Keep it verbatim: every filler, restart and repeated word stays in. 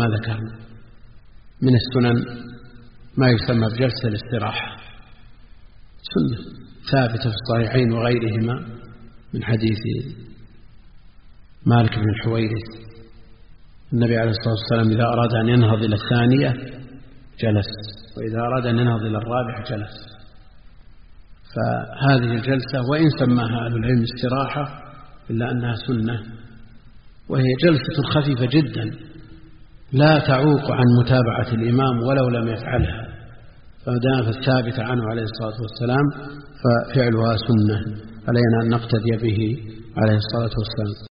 ما ذكرنا. من السنن ما يسمى بجلسة الاستراحة، سنة ثابتة في الصحيحين وغيرهما من حديث مالك بن الحويرث، النبي عليه الصلاة والسلام إذا أراد أن ينهض إلى الثانية جلس، وإذا أراد أن ينهض إلى الرابعة جلس. فهذه الجلسة وإن سماها أهل العلم استراحة إلا أنها سنة، وهي جلسة خفيفة جدا لا تعوق عن متابعة الإمام ولو لم يفعلها، فدام الثابت عنه عليه الصلاة والسلام ففعلها سنة، علينا أن نقتدي به عليه الصلاة والسلام.